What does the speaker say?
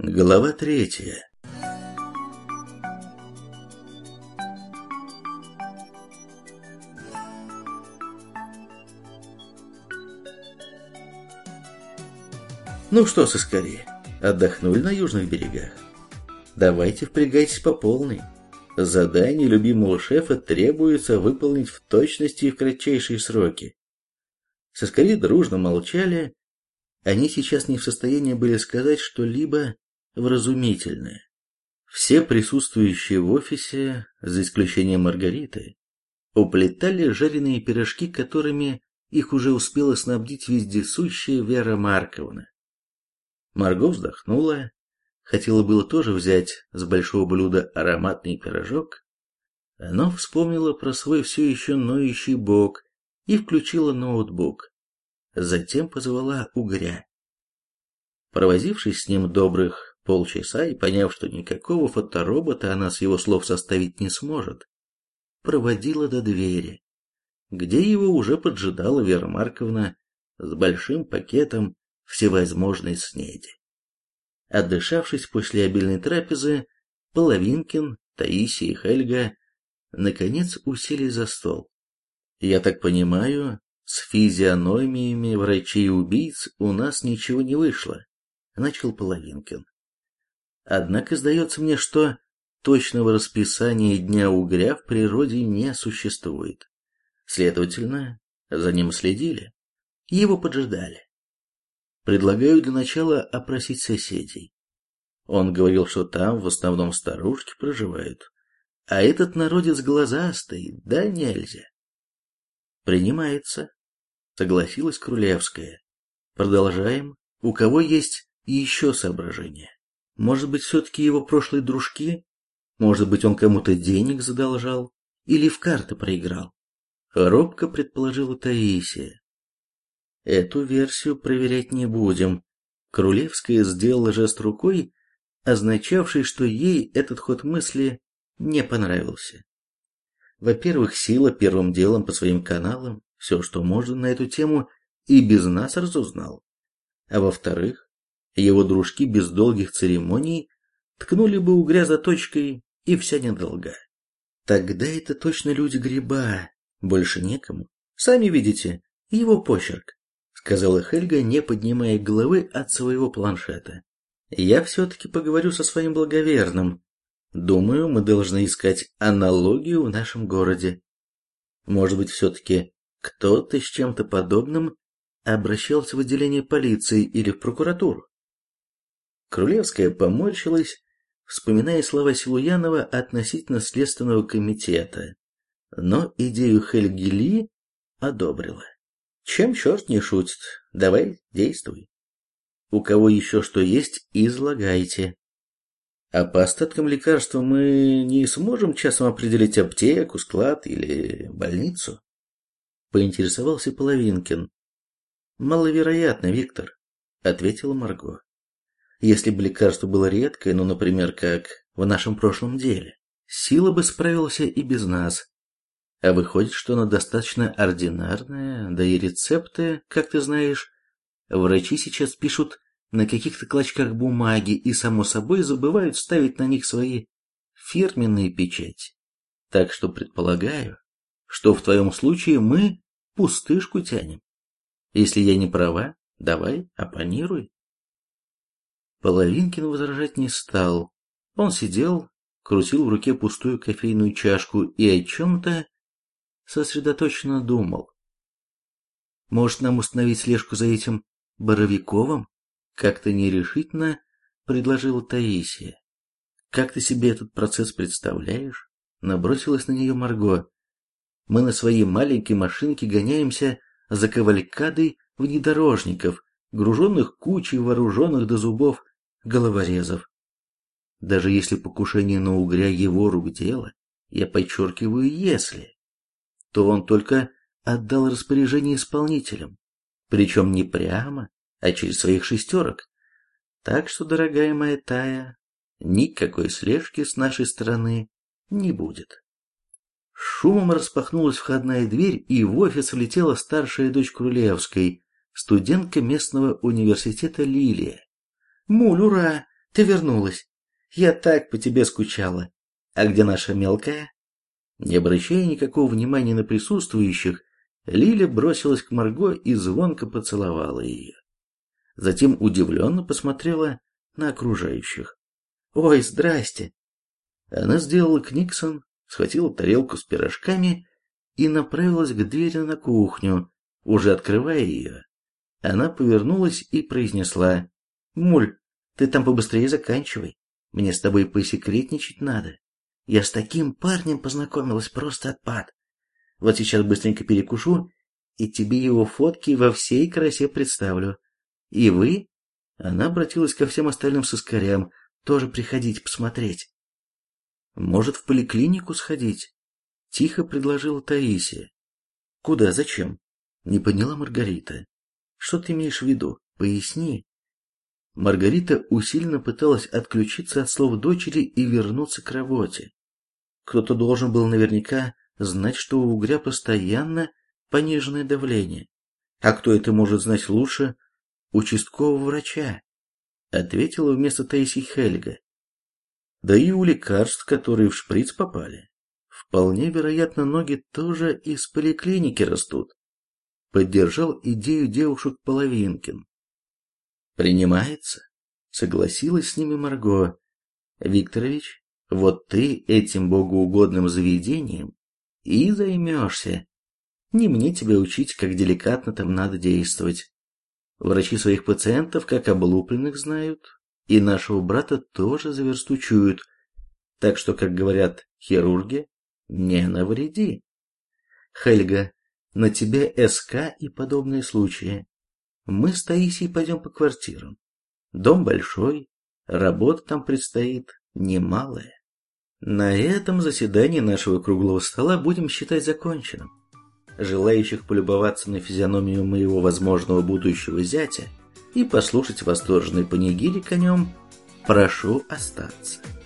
Глава 3. Ну что, сыскари, отдохнули на южных берегах? Давайте впрягайтесь по полной. Задание любимого шефа требуется выполнить в точности и в кратчайшие сроки. Сыскари дружно молчали. Они сейчас не в состоянии были сказать что-либо вразумительное. Все присутствующие в офисе, за исключением Маргариты, уплетали жареные пирожки, которыми их уже успела снабдить вездесущая Вера Марковна. Марго вздохнула, хотела было тоже взять с большого блюда ароматный пирожок, но вспомнила про свой все еще ноющий бок и включила ноутбук. Затем позвала Угря. Провозившись с ним добрых полчаса и поняв, что никакого фоторобота она с его слов составить не сможет, проводила до двери, где его уже поджидала Вера Марковна с большим пакетом всевозможной снеди. Отдышавшись после обильной трапезы, Половинкин, Таисия и Хельга наконец уселись за стол. «Я так понимаю, с физиономиями врачей-убийц у нас ничего не вышло», — начал Половинкин. «Однако сдается мне, что точного расписания Дня Угря в природе не существует. Следовательно, за ним следили, его поджидали. Предлагаю для начала опросить соседей. Он говорил, что там в основном старушки проживают, а этот народец глазастый, да нельзя». «Принимается», — согласилась Крулевская. «Продолжаем. У кого есть еще соображения? Может быть, все-таки его прошлые дружки? Может быть, он кому-то денег задолжал? Или в карты проиграл?» Робко предположила Таисия. «Эту версию проверять не будем». Крулевская сделала жест рукой, означавший, что ей этот ход мысли не понравился. Во-первых, Сила первым делом по своим каналам все, что можно на эту тему, и без нас разузнал. А во-вторых, его дружки без долгих церемоний ткнули бы Угря заточкой, и вся недолга. Тогда это точно люди Гриба, больше некому. Сами видите, его почерк, сказала Хельга, не поднимая головы от своего планшета. Я все-таки поговорю со своим благоверным. Думаю, мы должны искать аналогию в нашем городе. Может быть, все-таки кто-то с чем-то подобным обращался в отделение полиции или в прокуратуру. Крулевская поморщилась, вспоминая слова Силуянова относительно Следственного комитета, но идею Хельги Ли одобрила. Чем черт не шутит, давай, действуй. У кого еще что есть, излагайте. А по остаткам лекарства мы не сможем часом определить аптеку, склад или больницу? Поинтересовался Половинкин. Маловероятно, Виктор, ответила Марго. Если бы лекарство было редкое, ну, например, как в нашем прошлом деле, Сила бы справился и без нас. А выходит, что оно достаточно ординарное, да и рецепты, как ты знаешь, врачи сейчас пишут на каких-то клочках бумаги и, само собой, забывают ставить на них свои фирменные печати. Так что предполагаю, что в твоем случае мы пустышку тянем. Если я не права, давай, оппонируй. Половинкин возражать не стал. Он сидел, крутил в руке пустую кофейную чашку и о чем-то сосредоточенно думал. Может, нам установить слежку за этим Боровиковым? Как-то нерешительно предложила Таисия. Как ты себе этот процесс представляешь? Набросилась на нее Марго. Мы на своей маленькой машинке гоняемся за кавалькадой внедорожников, груженных кучей вооруженных до зубов головорезов. Даже если покушение на Угря его рук дело, я подчеркиваю «если», то он только отдал распоряжение исполнителям, причем не прямо, а через своих шестерок. Так что, дорогая моя Тая, никакой слежки с нашей стороны не будет. Шумом распахнулась входная дверь, и в офис влетела старшая дочь Крулевской, студентка местного университета Лилия. «Муль, ура! Ты вернулась. Я так по тебе скучала. А где наша мелкая? Не обращая никакого внимания на присутствующих, Лиля бросилась к Марго и звонко поцеловала ее. Затем удивленно посмотрела на окружающих. «Ой, здрасте!» Она сделала книксон, схватила тарелку с пирожками и направилась к двери на кухню. Уже открывая ее, она повернулась и произнесла: «Муль, ты там побыстрее заканчивай. Мне с тобой посекретничать надо. Я с таким парнем познакомилась, просто отпад. Вот сейчас быстренько перекушу, и тебе его фотки во всей красе представлю. И вы, она обратилась ко всем остальным сыскарям, тоже приходите посмотреть». «Может, в поликлинику сходить?» — тихо предложила Таисия. «Куда, зачем?» — не поняла Маргарита. «Что ты имеешь в виду? Поясни». Маргарита усиленно пыталась отключиться от слов дочери и вернуться к работе. Кто-то должен был наверняка знать, что у угря постоянно пониженное давление. А кто это может знать лучше участкового врача? Ответила вместо Таисии Хельга. Да и у лекарств, которые в шприц попали, вполне вероятно, ноги тоже из поликлиники растут. Поддержал идею девушек Половинкин. «Принимается», — согласилась с ними Марго. «Викторович, вот ты этим богоугодным заведением и займешься. Не мне тебя учить, как деликатно там надо действовать. Врачи своих пациентов как облупленных знают, и нашего брата тоже за версту чуют. Так что, как говорят хирурги, не навреди. Хельга, на тебе СК и подобные случаи. Мы с Таисией пойдем по квартирам. Дом большой, работа там предстоит немалая. На этом заседание нашего круглого стола будем считать законченным. Желающих полюбоваться на физиономию моего возможного будущего зятя и послушать восторженный панигирик о нем, прошу остаться.